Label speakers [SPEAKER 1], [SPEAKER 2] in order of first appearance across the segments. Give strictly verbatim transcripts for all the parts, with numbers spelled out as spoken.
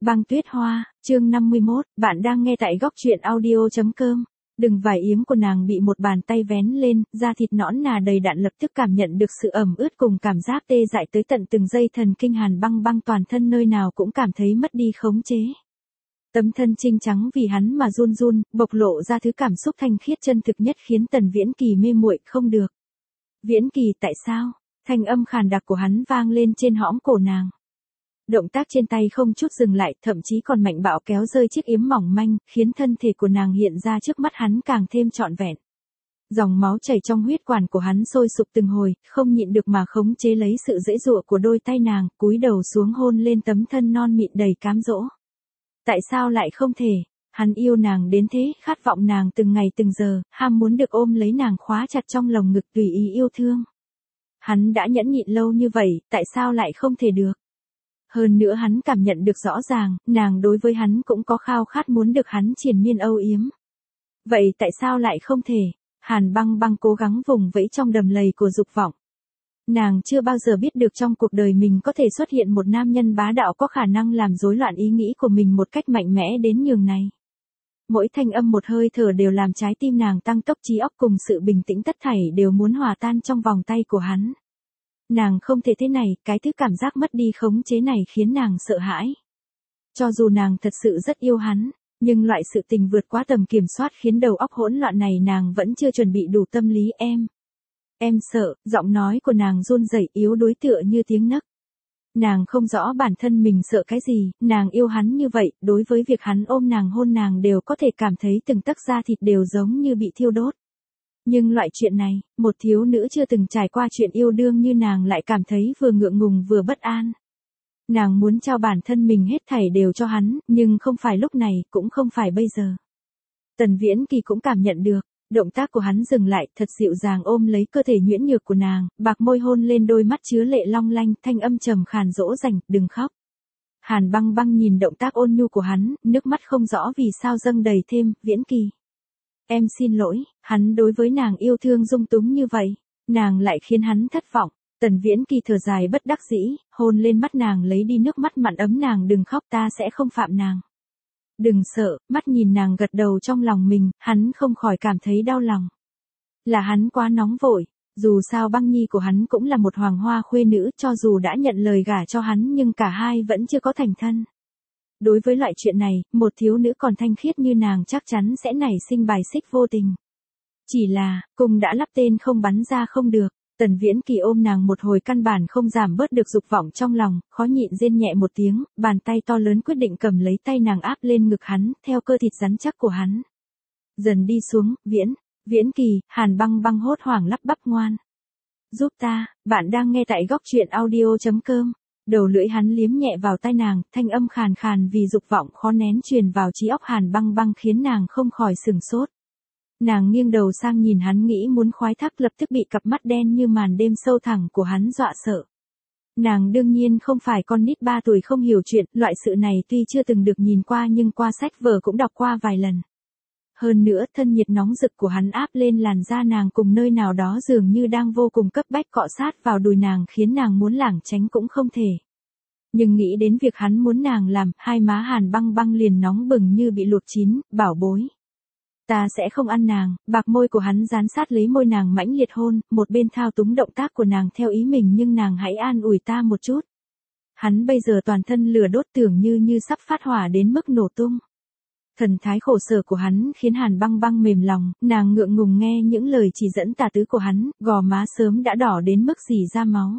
[SPEAKER 1] Băng tuyết hoa, chương năm mươi mốt, bạn đang nghe tại góc truyện audio chấm com. Đừng vải yếm của nàng bị một bàn tay vén lên, da thịt nõn nà đầy đặn lập tức cảm nhận được sự ẩm ướt cùng cảm giác tê dại tới tận từng dây thần kinh. Hàn Băng Băng toàn thân nơi nào cũng cảm thấy mất đi khống chế. Tấm thân trinh trắng vì hắn mà run run, bộc lộ ra thứ cảm xúc thanh khiết chân thực nhất khiến Tần Viễn Kỳ mê muội không được. Viễn Kỳ, tại sao? Thanh âm khàn đặc của hắn vang lên trên hõm cổ nàng. Động tác trên tay không chút dừng lại, thậm chí còn mạnh bạo kéo rơi chiếc yếm mỏng manh, khiến thân thể của nàng hiện ra trước mắt hắn càng thêm trọn vẹn. Dòng máu chảy trong huyết quản của hắn sôi sục từng hồi, không nhịn được mà khống chế lấy sự dễ dụa của đôi tay nàng, cúi đầu xuống hôn lên tấm thân non mịn đầy cám dỗ. Tại sao lại không thể? Hắn yêu nàng đến thế, khát vọng nàng từng ngày từng giờ, ham muốn được ôm lấy nàng khóa chặt trong lồng ngực tùy ý yêu thương. Hắn đã nhẫn nhịn lâu như vậy, tại sao lại không thể được? Hơn nữa hắn cảm nhận được rõ ràng, nàng đối với hắn cũng có khao khát muốn được hắn triền miên âu yếm. Vậy tại sao lại không thể? Hàn Băng Băng cố gắng vùng vẫy trong đầm lầy của dục vọng. Nàng chưa bao giờ biết được trong cuộc đời mình có thể xuất hiện một nam nhân bá đạo có khả năng làm rối loạn ý nghĩ của mình một cách mạnh mẽ đến nhường này. Mỗi thanh âm một hơi thở đều làm trái tim nàng tăng tốc, trí óc cùng sự bình tĩnh tất thảy đều muốn hòa tan trong vòng tay của hắn. Nàng không thể thế này, cái thứ cảm giác mất đi khống chế này khiến nàng sợ hãi. Cho dù nàng thật sự rất yêu hắn, nhưng loại sự tình vượt quá tầm kiểm soát khiến đầu óc hỗn loạn này nàng vẫn chưa chuẩn bị đủ tâm lý. Em, em sợ, giọng nói của nàng run rẩy yếu đuối tựa như tiếng nấc. Nàng không rõ bản thân mình sợ cái gì, nàng yêu hắn như vậy, đối với việc hắn ôm nàng hôn nàng đều có thể cảm thấy từng tấc da thịt đều giống như bị thiêu đốt. Nhưng loại chuyện này, một thiếu nữ chưa từng trải qua chuyện yêu đương như nàng lại cảm thấy vừa ngượng ngùng vừa bất an. Nàng muốn trao bản thân mình hết thảy đều cho hắn, nhưng không phải lúc này, cũng không phải bây giờ. Tần Viễn Kỳ cũng cảm nhận được, động tác của hắn dừng lại, thật dịu dàng ôm lấy cơ thể nhuyễn nhược của nàng, bạc môi hôn lên đôi mắt chứa lệ long lanh, thanh âm trầm khàn dỗ dành, đừng khóc. Hàn Băng Băng nhìn động tác ôn nhu của hắn, nước mắt không rõ vì sao dâng đầy thêm. Viễn Kỳ, em xin lỗi, hắn đối với nàng yêu thương dung túng như vậy, nàng lại khiến hắn thất vọng. Tần Viễn Kỳ thở dài bất đắc dĩ, hôn lên mắt nàng lấy đi nước mắt mặn ấm. Nàng đừng khóc, ta sẽ không phạm nàng. Đừng sợ, mắt nhìn nàng gật đầu trong lòng mình, hắn không khỏi cảm thấy đau lòng. Là hắn quá nóng vội, dù sao Băng Nhi của hắn cũng là một hoàng hoa khuê nữ, cho dù đã nhận lời gả cho hắn nhưng cả hai vẫn chưa có thành thân. Đối với loại chuyện này, một thiếu nữ còn thanh khiết như nàng chắc chắn sẽ nảy sinh bài xích vô tình. Chỉ là, cung đã lắp tên không bắn ra không được. Tần Viễn Kỳ ôm nàng một hồi căn bản không giảm bớt được dục vọng trong lòng, khó nhịn rên nhẹ một tiếng, bàn tay to lớn quyết định cầm lấy tay nàng áp lên ngực hắn, theo cơ thịt rắn chắc của hắn. Dần đi xuống, Viễn, Viễn Kỳ, Hàn Băng Băng hốt hoảng lắp bắp ngoan. Giúp ta, bạn đang nghe tại góc truyện audio chấm com. Đầu lưỡi hắn liếm nhẹ vào tai nàng, thanh âm khàn khàn vì dục vọng khó nén truyền vào trí óc Hàn Băng Băng khiến nàng không khỏi sửng sốt. Nàng nghiêng đầu sang nhìn hắn nghĩ muốn khoái thác, lập tức bị cặp mắt đen như màn đêm sâu thẳm của hắn dọa sợ. Nàng đương nhiên không phải con nít ba tuổi không hiểu chuyện, loại sự này tuy chưa từng được nhìn qua nhưng qua sách vở cũng đọc qua vài lần. Hơn nữa thân nhiệt nóng rực của hắn áp lên làn da nàng cùng nơi nào đó dường như đang vô cùng cấp bách cọ sát vào đùi nàng khiến nàng muốn lảng tránh cũng không thể. Nhưng nghĩ đến việc hắn muốn nàng làm, hai má Hàn Băng Băng liền nóng bừng như bị luộc chín. Bảo bối, ta sẽ không ăn nàng. Bạc môi của hắn dán sát lấy môi nàng mãnh liệt hôn, một bên thao túng động tác của nàng theo ý mình, nhưng nàng hãy an ủi ta một chút. Hắn bây giờ toàn thân lửa đốt tưởng như như sắp phát hỏa đến mức nổ tung. Thần thái khổ sở của hắn khiến Hàn Băng Băng mềm lòng, nàng ngượng ngùng nghe những lời chỉ dẫn tà tứ của hắn, gò má sớm đã đỏ đến mức rỉ ra máu.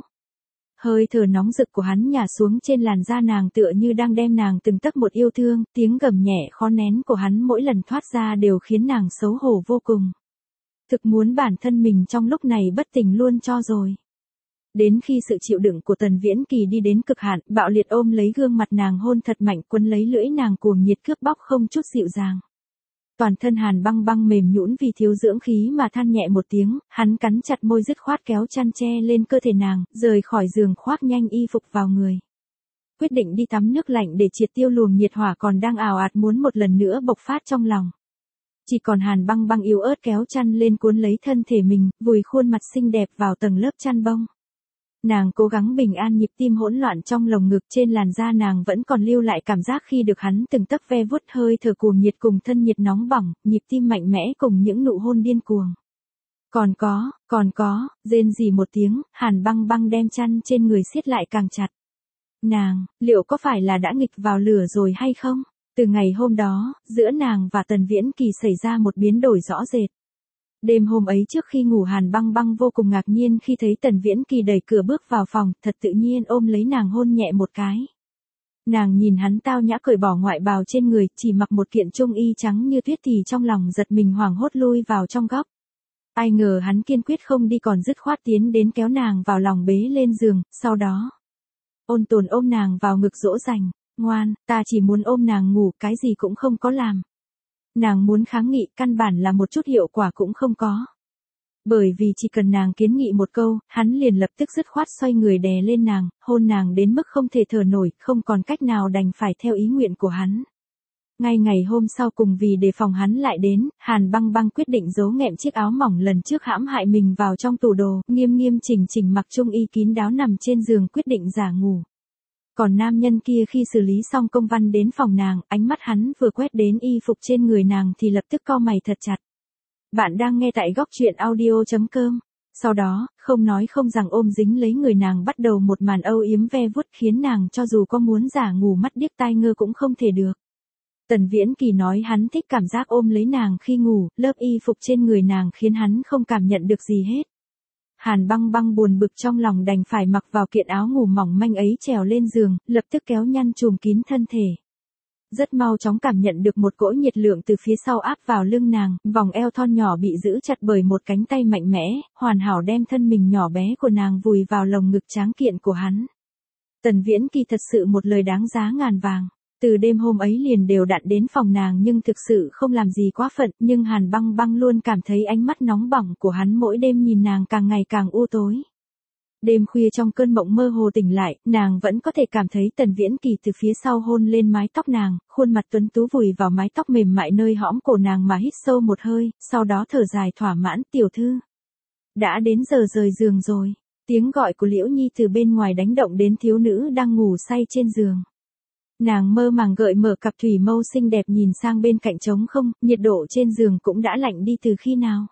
[SPEAKER 1] Hơi thở nóng rực của hắn nhả xuống trên làn da nàng tựa như đang đem nàng từng tấc một yêu thương, tiếng gầm nhẹ khó nén của hắn mỗi lần thoát ra đều khiến nàng xấu hổ vô cùng. Thực muốn bản thân mình trong lúc này bất tỉnh luôn cho rồi. Đến khi sự chịu đựng của Tần Viễn Kỳ đi đến cực hạn, bạo liệt ôm lấy gương mặt nàng hôn thật mạnh, quấn lấy lưỡi nàng cuồng nhiệt cướp bóc không chút dịu dàng. Toàn thân Hàn Băng Băng mềm nhũn vì thiếu dưỡng khí mà than nhẹ một tiếng, hắn cắn chặt môi dứt khoát kéo chăn che lên cơ thể nàng, rời khỏi giường khoác nhanh y phục vào người. Quyết định đi tắm nước lạnh để triệt tiêu luồng nhiệt hỏa còn đang ào ạt muốn một lần nữa bộc phát trong lòng. Chỉ còn Hàn Băng Băng yếu ớt kéo chăn lên cuốn lấy thân thể mình, vùi khuôn mặt xinh đẹp vào tầng lớp chăn bông. Nàng cố gắng bình an nhịp tim hỗn loạn trong lồng ngực, trên làn da nàng vẫn còn lưu lại cảm giác khi được hắn từng tấc ve vuốt, hơi thở cuồng nhiệt cùng thân nhiệt nóng bỏng, nhịp tim mạnh mẽ cùng những nụ hôn điên cuồng. Còn có, còn có, rên rỉ một tiếng, Hàn Băng Băng đem chăn trên người siết lại càng chặt. Nàng, liệu có phải là đã nghịch vào lửa rồi hay không? Từ ngày hôm đó, giữa nàng và Tần Viễn Kỳ xảy ra một biến đổi rõ rệt. Đêm hôm ấy trước khi ngủ, Hàn Băng Băng vô cùng ngạc nhiên khi thấy Tần Viễn Kỳ đẩy cửa bước vào phòng, thật tự nhiên ôm lấy nàng hôn nhẹ một cái. Nàng nhìn hắn tao nhã cởi bỏ ngoại bào trên người, chỉ mặc một kiện trung y trắng như tuyết thì trong lòng giật mình hoảng hốt lui vào trong góc. Ai ngờ hắn kiên quyết không đi, còn dứt khoát tiến đến kéo nàng vào lòng bế lên giường, sau đó ôn tồn ôm nàng vào ngực dỗ dành, ngoan, ta chỉ muốn ôm nàng ngủ, cái gì cũng không có làm. Nàng muốn kháng nghị, căn bản là một chút hiệu quả cũng không có. Bởi vì chỉ cần nàng kiến nghị một câu, hắn liền lập tức dứt khoát xoay người đè lên nàng, hôn nàng đến mức không thể thở nổi, không còn cách nào đành phải theo ý nguyện của hắn. Ngay ngày hôm sau, cùng vì đề phòng hắn lại đến, Hàn Băng Băng quyết định giấu nghẹm chiếc áo mỏng lần trước hãm hại mình vào trong tủ đồ, nghiêm nghiêm chỉnh chỉnh mặc trung y kín đáo nằm trên giường, quyết định giả ngủ. Còn nam nhân kia khi xử lý xong công văn đến phòng nàng, ánh mắt hắn vừa quét đến y phục trên người nàng thì lập tức cau mày thật chặt. Bạn đang nghe tại góc truyện audio chấm com. Sau đó, không nói không rằng ôm dính lấy người nàng, bắt đầu một màn âu yếm ve vuốt khiến nàng cho dù có muốn giả ngủ mắt điếc tai ngơ cũng không thể được. Tần Viễn Kỳ nói hắn thích cảm giác ôm lấy nàng khi ngủ, lớp y phục trên người nàng khiến hắn không cảm nhận được gì hết. Hàn Băng Băng buồn bực trong lòng đành phải mặc vào kiện áo ngủ mỏng manh ấy trèo lên giường, lập tức kéo nhăn chùm kín thân thể. Rất mau chóng cảm nhận được một cỗ nhiệt lượng từ phía sau áp vào lưng nàng, vòng eo thon nhỏ bị giữ chặt bởi một cánh tay mạnh mẽ, hoàn hảo đem thân mình nhỏ bé của nàng vùi vào lồng ngực tráng kiện của hắn. Tần Viễn Kỳ thật sự một lời đáng giá ngàn vàng. Từ đêm hôm ấy liền đều đặn đến phòng nàng nhưng thực sự không làm gì quá phận, nhưng Hàn Băng Băng luôn cảm thấy ánh mắt nóng bỏng của hắn mỗi đêm nhìn nàng càng ngày càng u tối. Đêm khuya trong cơn mộng mơ hồ tỉnh lại, nàng vẫn có thể cảm thấy Tần Viễn Kỳ từ phía sau hôn lên mái tóc nàng, khuôn mặt tuấn tú vùi vào mái tóc mềm mại nơi hõm cổ nàng mà hít sâu một hơi, sau đó thở dài thỏa mãn, tiểu thư. Đã đến giờ rời giường rồi. Tiếng gọi của Liễu Nhi từ bên ngoài đánh động đến thiếu nữ đang ngủ say trên giường. Nàng mơ màng gợi mở cặp thủy mâu xinh đẹp nhìn sang bên cạnh trống không, nhiệt độ trên giường cũng đã lạnh đi từ khi nào.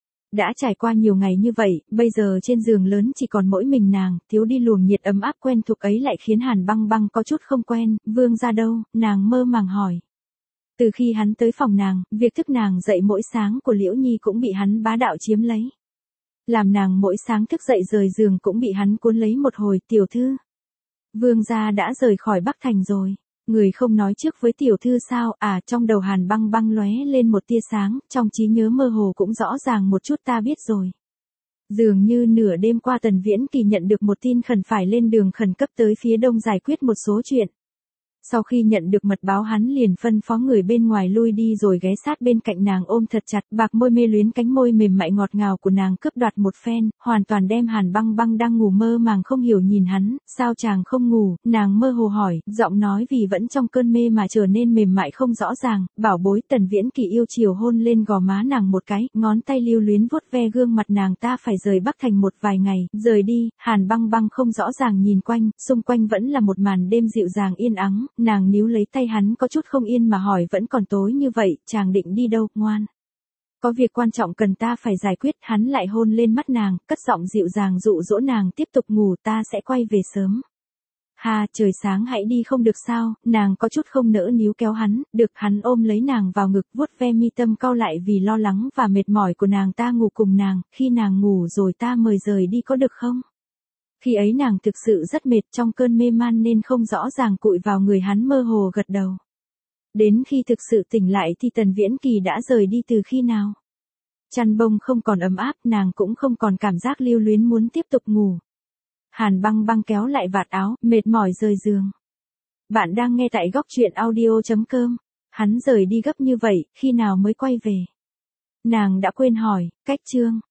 [SPEAKER 1] Đã trải qua nhiều ngày như vậy, bây giờ trên giường lớn chỉ còn mỗi mình nàng, thiếu đi luồng nhiệt ấm áp quen thuộc ấy lại khiến Hàn Băng Băng có chút không quen. Vương gia đâu? Nàng mơ màng hỏi. Từ khi hắn tới phòng nàng, việc thức nàng dậy mỗi sáng của Liễu Nhi cũng bị hắn bá đạo chiếm lấy. Làm nàng mỗi sáng thức dậy rời giường cũng bị hắn cuốn lấy một hồi. Tiểu thư, Vương gia đã rời khỏi Bắc Thành rồi. Người không nói trước với tiểu thư sao? À, trong đầu Hàn Băng Băng lóe lên một tia sáng, trong trí nhớ mơ hồ cũng rõ ràng một chút, ta biết rồi. Dường như nửa đêm qua Tần Viễn Kỳ nhận được một tin khẩn phải lên đường khẩn cấp tới phía đông giải quyết một số chuyện. Sau khi nhận được mật báo hắn liền phân phó người bên ngoài lui đi rồi ghé sát bên cạnh nàng ôm thật chặt, bạc môi mê luyến cánh môi mềm mại ngọt ngào của nàng cướp đoạt một phen, hoàn toàn đem Hàn Băng Băng đang ngủ mơ màng không hiểu nhìn hắn, sao chàng không ngủ? Nàng mơ hồ hỏi, giọng nói vì vẫn trong cơn mê mà trở nên mềm mại không rõ ràng. Bảo bối. Tần Viễn Kỳ yêu chiều hôn lên gò má nàng một cái, ngón tay lưu luyến vuốt ve gương mặt nàng. Ta phải rời Bắc Thành một vài ngày. Rời đi? Hàn Băng Băng không rõ ràng nhìn quanh, xung quanh vẫn là một màn đêm dịu dàng yên ắng. Nàng níu lấy tay hắn có chút không yên mà hỏi, vẫn còn tối như vậy, chàng định đi đâu? Ngoan, có việc quan trọng cần ta phải giải quyết. Hắn lại hôn lên mắt nàng, cất giọng dịu dàng dụ dỗ nàng tiếp tục ngủ, ta sẽ quay về sớm. Ha, trời sáng hãy đi không được sao? Nàng có chút không nỡ níu kéo hắn. Được. Hắn ôm lấy nàng vào ngực, vuốt ve mi tâm cau lại vì lo lắng và mệt mỏi của nàng. Ta ngủ cùng nàng, khi nàng ngủ rồi ta mời rời đi có được không? Khi ấy nàng thực sự rất mệt, trong cơn mê man nên không rõ ràng cụi vào người hắn, mơ hồ gật đầu. Đến khi thực sự tỉnh lại thì Tần Viễn Kỳ đã rời đi từ khi nào. Chăn bông không còn ấm áp, nàng cũng không còn cảm giác lưu luyến muốn tiếp tục ngủ. Hàn Băng Băng kéo lại vạt áo, mệt mỏi rời giường. Bạn đang nghe tại góc truyện audio chấm com. Hắn rời đi gấp như vậy, khi nào mới quay về? Nàng đã quên hỏi. Cách chương